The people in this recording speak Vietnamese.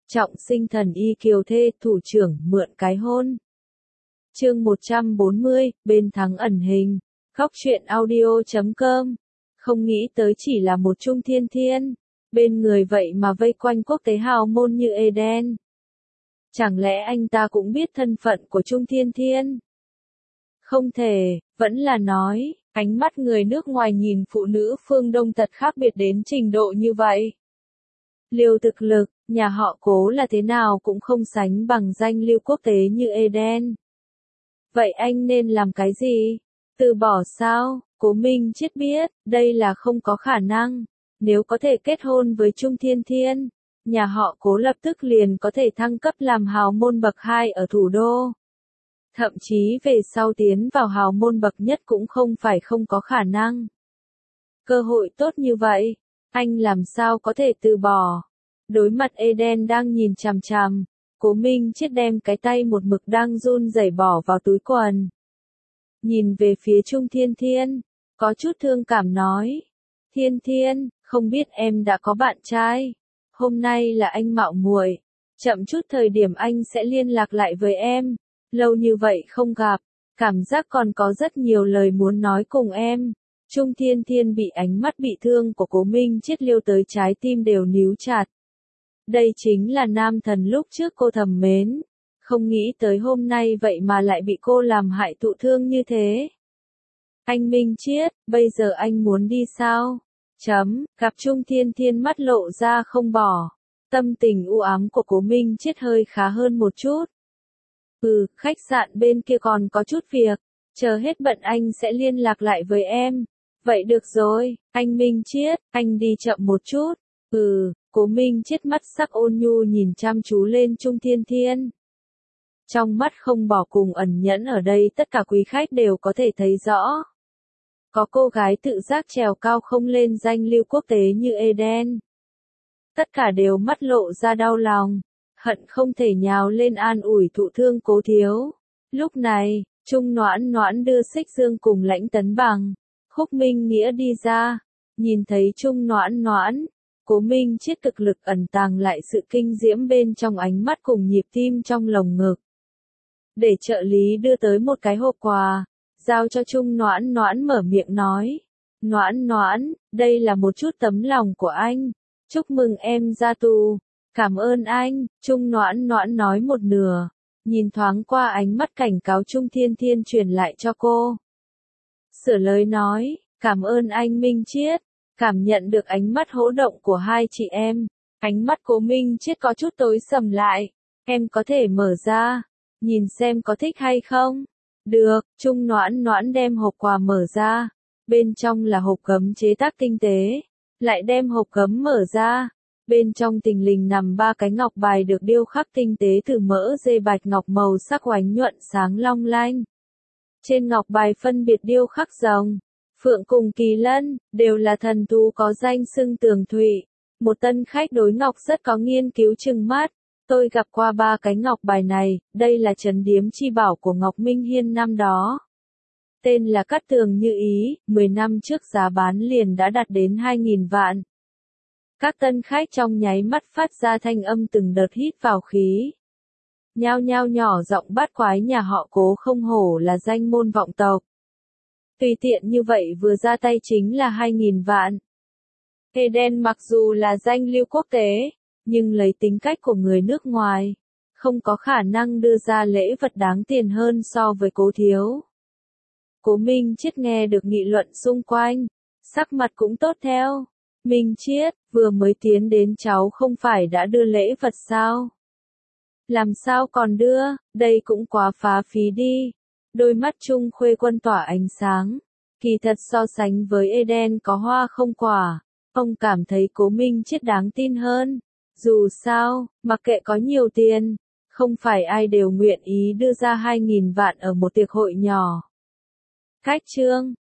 Trọng sinh thần y kiều thê, thủ trưởng mượn cái hôn. Chương 140, bên thắng ẩn hình. Góc truyện audio.com. Không nghĩ tới chỉ là một Trung Thiên Thiên, bên người vậy mà vây quanh quốc tế hào môn như Eden. Chẳng lẽ anh ta cũng biết thân phận của Trung Thiên Thiên? Không thể, vẫn là nói, ánh mắt người nước ngoài nhìn phụ nữ phương Đông thật khác biệt đến trình độ như vậy. Liều thực lực, nhà họ Cố là thế nào cũng không sánh bằng danh lưu quốc tế như Eden. Vậy anh nên làm cái gì? Từ bỏ sao? Cố Minh Triết biết, đây là không có khả năng. Nếu có thể kết hôn với Trung Thiên Thiên, nhà họ Cố lập tức liền có thể thăng cấp làm hào môn bậc 2 ở thủ đô. Thậm chí về sau tiến vào hào môn bậc nhất cũng không phải không có khả năng. Cơ hội tốt như vậy, anh làm sao có thể từ bỏ? Đối mặt Eden đang nhìn chằm chằm, Cố Minh Triết đem cái tay một mực đang run rẩy bỏ vào túi quần. Nhìn về phía Trung Thiên Thiên, có chút thương cảm nói. Thiên Thiên, không biết em đã có bạn trai. Hôm nay là anh mạo muội, chậm chút thời điểm anh sẽ liên lạc lại với em. Lâu như vậy không gặp, cảm giác còn có rất nhiều lời muốn nói cùng em. Trung Thiên Thiên bị ánh mắt bị thương của Cố Minh Triết liêu tới trái tim đều níu chặt. Đây chính là nam thần lúc trước cô thầm mến. Không nghĩ tới hôm nay vậy mà lại bị cô làm hại thụ thương như thế. Anh Minh Triết, bây giờ anh muốn đi sao? Gặp Trung Thiên Thiên mắt lộ ra không bỏ. Tâm tình u ám của Cố Minh Triết hơi khá hơn một chút. Khách sạn bên kia còn có chút việc. Chờ hết bận anh sẽ liên lạc lại với em. Vậy được rồi, anh Minh Triết, anh đi chậm một chút. Cố Minh Triết mắt sắc ôn nhu nhìn chăm chú lên Trung Thiên Thiên. Trong mắt không bỏ cùng ẩn nhẫn ở đây tất cả quý khách đều có thể thấy rõ. Có cô gái tự giác trèo cao không lên danh lưu quốc tế như Eden. Tất cả đều mắt lộ ra đau lòng, hận không thể nhào lên an ủi thụ thương Cố thiếu. Lúc này, Trung Noãn Noãn đưa Xích Dương cùng Lãnh Tấn Bằng, Khúc Minh Nghĩa đi ra, nhìn thấy Trung Noãn Noãn. Cố Minh Triết cực lực ẩn tàng lại sự kinh diễm bên trong ánh mắt cùng nhịp tim trong lồng ngực. Để trợ lý đưa tới một cái hộp quà, giao cho Trung Noãn Noãn mở miệng nói. Noãn Noãn, đây là một chút tấm lòng của anh. Chúc mừng em ra tù. Cảm ơn anh, Trung Noãn Noãn nói một nửa. Nhìn thoáng qua ánh mắt cảnh cáo Trung Thiên Thiên truyền lại cho cô. Sửa lời nói, cảm ơn anh Minh Triết. Cảm nhận được ánh mắt hỗ động của hai chị em, ánh mắt Cố Minh Triết có chút tối sầm lại. Em có thể mở ra, nhìn xem có thích hay không? Được, Trung Noãn Noãn đem hộp quà mở ra. Bên trong là hộp gấm chế tác tinh tế. Lại đem hộp gấm mở ra. Bên trong thình lình nằm 3 cái ngọc bài được điêu khắc tinh tế từ mỡ dê bạch ngọc màu sắc oánh nhuận sáng long lanh. Trên ngọc bài phân biệt điêu khắc rồng, phượng cùng kỳ lân, đều là thần thú có danh xưng tường thụy. Một tân khách đối ngọc rất có nghiên cứu trừng mắt. Tôi gặp qua 3 cái ngọc bài này, đây là trấn điếm chi bảo của Ngọc Minh Hiên năm đó. Tên là Cát Tường Như Ý, 10 năm trước giá bán liền đã đạt đến 2.000 vạn. Các tân khách trong nháy mắt phát ra thanh âm từng đợt hít vào khí. Nhao nhao nhỏ giọng bát quái nhà họ Cố không hổ là danh môn vọng tộc. Tùy tiện như vậy vừa ra tay chính là 2.000 vạn. Eden mặc dù là danh lưu quốc tế, nhưng lấy tính cách của người nước ngoài, không có khả năng đưa ra lễ vật đáng tiền hơn so với Cố thiếu. Cố Minh Triết nghe được nghị luận xung quanh, sắc mặt cũng tốt theo. Minh Triết, vừa mới tiến đến cháu không phải đã đưa lễ vật sao? Làm sao còn đưa, đây cũng quá phá phí đi. Đôi mắt Trung Khuê Quân tỏa ánh sáng. Kỳ thật so sánh với Eden có hoa không quả, ông cảm thấy Cố Minh Triết đáng tin hơn. Dù sao, mặc kệ có nhiều tiền, không phải ai đều nguyện ý đưa ra 2.000 vạn ở một tiệc hội nhỏ. Khách trương,